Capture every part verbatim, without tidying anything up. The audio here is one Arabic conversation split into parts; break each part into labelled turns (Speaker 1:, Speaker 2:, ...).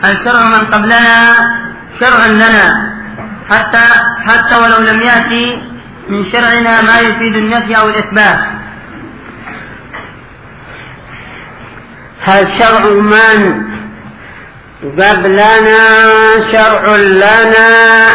Speaker 1: الشرع من قبلنا شرع لنا حتى حتى ولو لم يأتي من شرعنا ما يفيد النفي أو الإثبات.
Speaker 2: هل شرع من قبلنا شرع لنا؟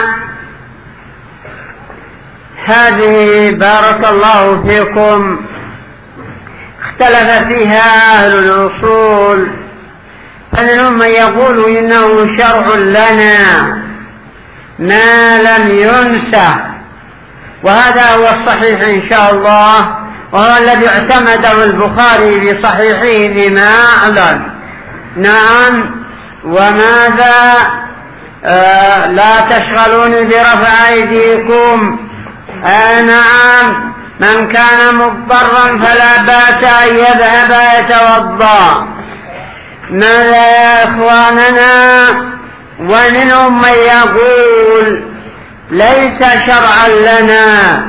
Speaker 2: هذه بارك الله فيكم اختلف فيها أهل الأصول، فمنهم من يقول إنه شرع لنا ما لم ينسى، وهذا هو الصحيح إن شاء الله، وهو الذي اعتمده البخاري في صحيحه بما أعلن. نعم. وماذا؟ آه لا تشغلوني برفع أيديكم. آه نعم. من كان مضطرا فلا بأس أن يذهب يتوضأ. ماذا يا إخواننا؟ ومنهم من يقول ليس شرعا لنا،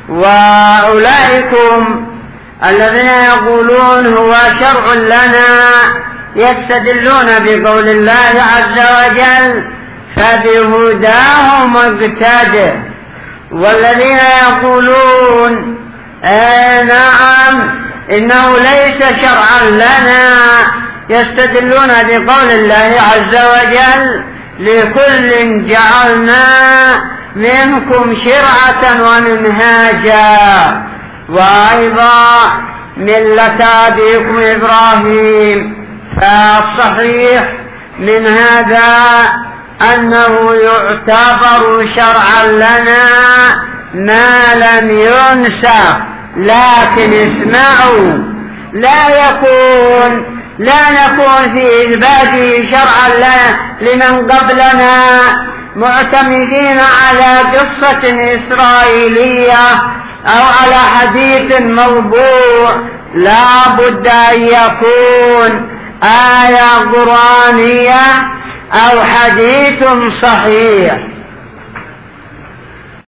Speaker 2: وأولئكم الذين يقولون هو شرع لنا يستدلون بقول الله عز وجل فبهداهم اقتده، والذين يقولون آه نعم إنه ليس شرعا لنا يستدلون بقول الله عز وجل لكل جعلنا منكم شرعة ومنهاجا، وأيضا ملة أبيكم إبراهيم. فالصحيح من هذا أنه يعتبر شرعا لنا ما لم ينسى، لكن اسمعوا لا يكون لا نكون في إثباته شرعا لمن قبلنا معتمدين على قصة إسرائيلية أو على حديث موضوع، لا بد أن يكون آية قرآنية أو حديث صحيح.